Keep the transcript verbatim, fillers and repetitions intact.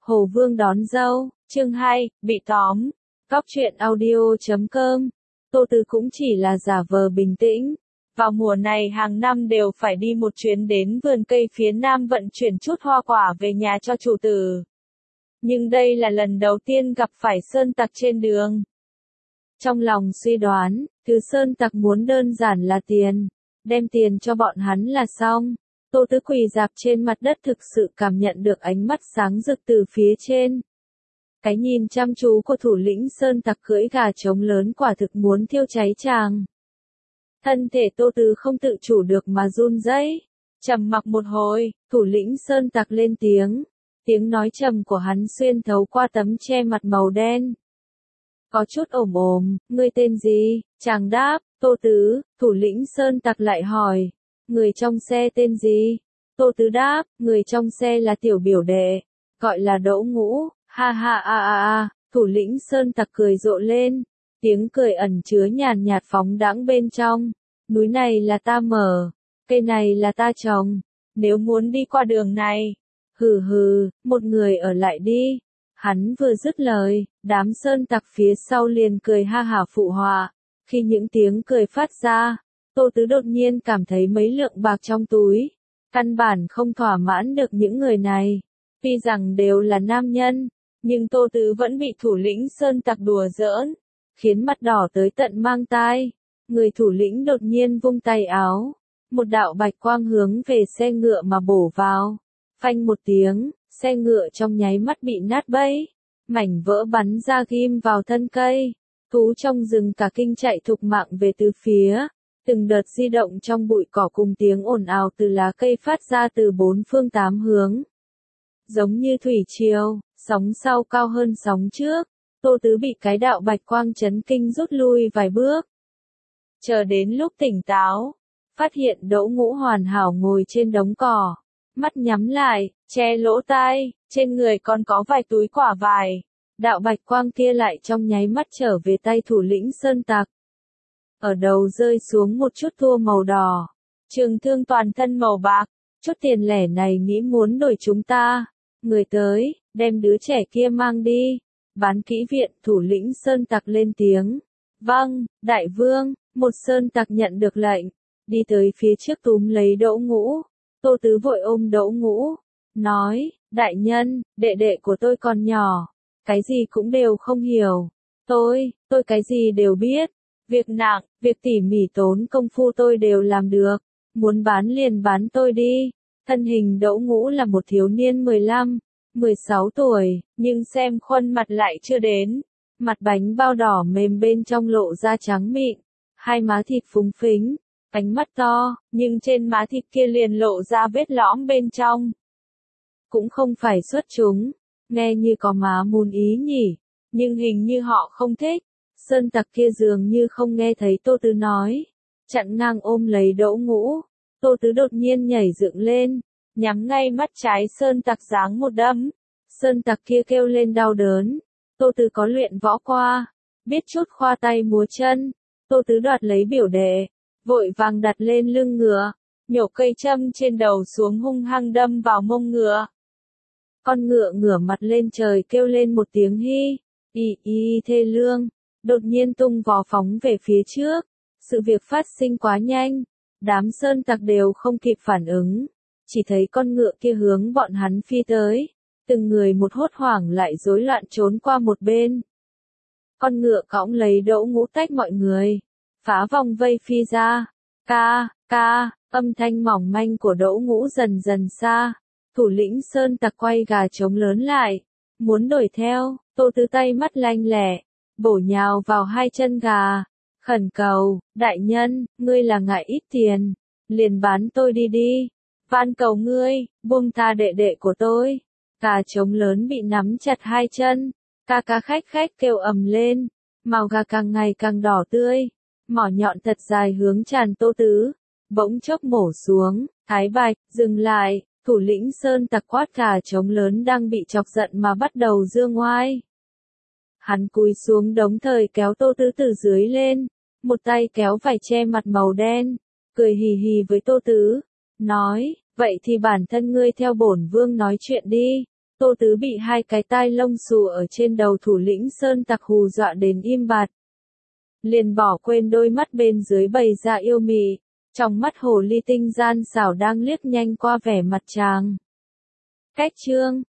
Hồ Vương đón dâu, chương hai, bị tóm. Góc truyện audio chấm com. Tô Tứ cũng chỉ là giả vờ bình tĩnh. Vào mùa này hàng năm đều phải đi một chuyến đến vườn cây phía nam vận chuyển chút hoa quả về nhà cho chủ tử. Nhưng đây là lần đầu tiên gặp phải sơn tặc trên đường. Trong lòng suy đoán, thứ sơn tặc muốn đơn giản là tiền, đem tiền cho bọn hắn là xong. Tô Tứ quỳ dạp trên mặt đất thực sự cảm nhận được ánh mắt sáng rực từ phía trên. Cái nhìn chăm chú của thủ lĩnh sơn tặc cưỡi gà trống lớn quả thực muốn thiêu cháy chàng. Thân thể Tô Tứ không tự chủ được mà run rẩy. Trầm mặc một hồi, thủ lĩnh sơn tặc lên tiếng. Tiếng nói trầm của hắn xuyên thấu qua tấm che mặt màu đen. Có chút ồm ồm, ngươi tên gì? Chàng đáp, Tô Tứ. Thủ lĩnh sơn tặc lại hỏi, người trong xe tên gì? Tô Tứ đáp, người trong xe là tiểu biểu đệ, gọi là Đỗ Ngũ. Ha ha a a a, thủ lĩnh sơn tặc cười rộ lên, tiếng cười ẩn chứa nhàn nhạt phóng đãng bên trong. Núi này là ta mở, cây này là ta trồng, nếu muốn đi qua đường này, hừ hừ, một người ở lại đi. Hắn vừa dứt lời, đám sơn tặc phía sau liền cười ha hả phụ họa. Khi những tiếng cười phát ra, Tô Tứ đột nhiên cảm thấy mấy lượng bạc trong túi, căn bản không thỏa mãn được những người này. Tuy rằng đều là nam nhân, nhưng Tô Tứ vẫn bị thủ lĩnh sơn tặc đùa giỡn, khiến mặt đỏ tới tận mang tai. Người thủ lĩnh đột nhiên vung tay áo, một đạo bạch quang hướng về xe ngựa mà bổ vào. Phanh một tiếng, xe ngựa trong nháy mắt bị nát bấy, mảnh vỡ bắn ra ghim vào thân cây. Thú trong rừng cả kinh chạy thục mạng về từ phía, từng đợt di động trong bụi cỏ cùng tiếng ồn ào từ lá cây phát ra từ bốn phương tám hướng. Giống như thủy triều, sóng sau cao hơn sóng trước, Tô Tứ bị cái đạo bạch quang chấn kinh rút lui vài bước. Chờ đến lúc tỉnh táo, phát hiện Đỗ Ngũ hoàn hảo ngồi trên đống cỏ, mắt nhắm lại, che lỗ tai, trên người còn có vài túi quả vải. Đạo bạch quang kia lại trong nháy mắt trở về tay thủ lĩnh sơn tặc. Ở đầu rơi xuống một chút thua màu đỏ, trường thương toàn thân màu bạc, chút tiền lẻ này nghĩ muốn đổi chúng ta. Người tới, đem đứa trẻ kia mang đi. Bán kỹ viện, thủ lĩnh sơn tặc lên tiếng. Vâng, đại vương. Một sơn tặc nhận được lệnh, đi tới phía trước túm lấy Đỗ Ngũ. Tô Tứ vội ôm Đỗ Ngũ, nói, đại nhân, đệ đệ của tôi còn nhỏ, cái gì cũng đều không hiểu. Tôi, tôi cái gì đều biết. Việc nặng, việc tỉ mỉ tốn công phu tôi đều làm được. Muốn bán liền bán tôi đi. Thân hình Đỗ Ngũ là một thiếu niên mười lăm, mười sáu tuổi, nhưng xem khuôn mặt lại chưa đến. Mặt bánh bao đỏ mềm bên trong lộ da trắng mịn. Hai má thịt phúng phính, ánh mắt to, nhưng trên má thịt kia liền lộ ra vết lõm bên trong. Cũng không phải xuất chúng, nghe như có má mùn ý nhỉ, nhưng hình như họ không thích. Sơn tặc kia dường như không nghe thấy Tô Tứ nói, chặn ngang ôm lấy Đỗ Ngũ. Tô Tứ đột nhiên nhảy dựng lên, nhắm ngay mắt trái sơn tặc giáng một đấm. Sơn tặc kia kêu lên đau đớn. Tô Tứ có luyện võ qua, biết chút khoa tay múa chân. Tô Tứ đoạt lấy biểu đệ, vội vàng đặt lên lưng ngựa, nhổ cây châm trên đầu xuống hung hăng đâm vào mông ngựa. Con ngựa ngửa mặt lên trời kêu lên một tiếng hi, y y thê lương, đột nhiên tung vó phóng về phía trước. Sự việc phát sinh quá nhanh, đám sơn tặc đều không kịp phản ứng, chỉ thấy con ngựa kia hướng bọn hắn phi tới, từng người một hốt hoảng lại rối loạn trốn qua một bên. Con ngựa cõng lấy Đỗ Ngũ tách mọi người, phá vòng vây phi ra. Ca, ca, âm thanh mỏng manh của Đỗ Ngũ dần dần xa. Thủ lĩnh sơn tặc quay gà trống lớn lại, muốn đuổi theo. Tô Tứ tay mắt lanh lẹ, bổ nhào vào hai chân gà, khẩn cầu, đại nhân, ngươi là ngại ít tiền, liền bán tôi đi đi. Van cầu ngươi, buông tha đệ đệ của tôi. Gà trống lớn bị nắm chặt hai chân. Ca ca khách khách kêu ầm lên, màu gà càng ngày càng đỏ tươi, mỏ nhọn thật dài hướng tràn Tô Tứ, bỗng chốc mổ xuống. Thái Bạch, dừng lại. Thủ lĩnh sơn tặc quát gà trống lớn đang bị chọc giận mà bắt đầu giương oai. Hắn cúi xuống đống thời kéo Tô Tứ từ dưới lên, một tay kéo vải che mặt màu đen, cười hì hì với Tô Tứ, nói, vậy thì bản thân ngươi theo bổn vương nói chuyện đi. Tô Tứ bị hai cái tai lông xù ở trên đầu thủ lĩnh sơn tặc hù dọa đến im bặt. Liền bỏ quên đôi mắt bên dưới bày ra yêu mị, trong mắt hồ ly tinh gian xảo đang liếc nhanh qua vẻ mặt chàng. Cách chương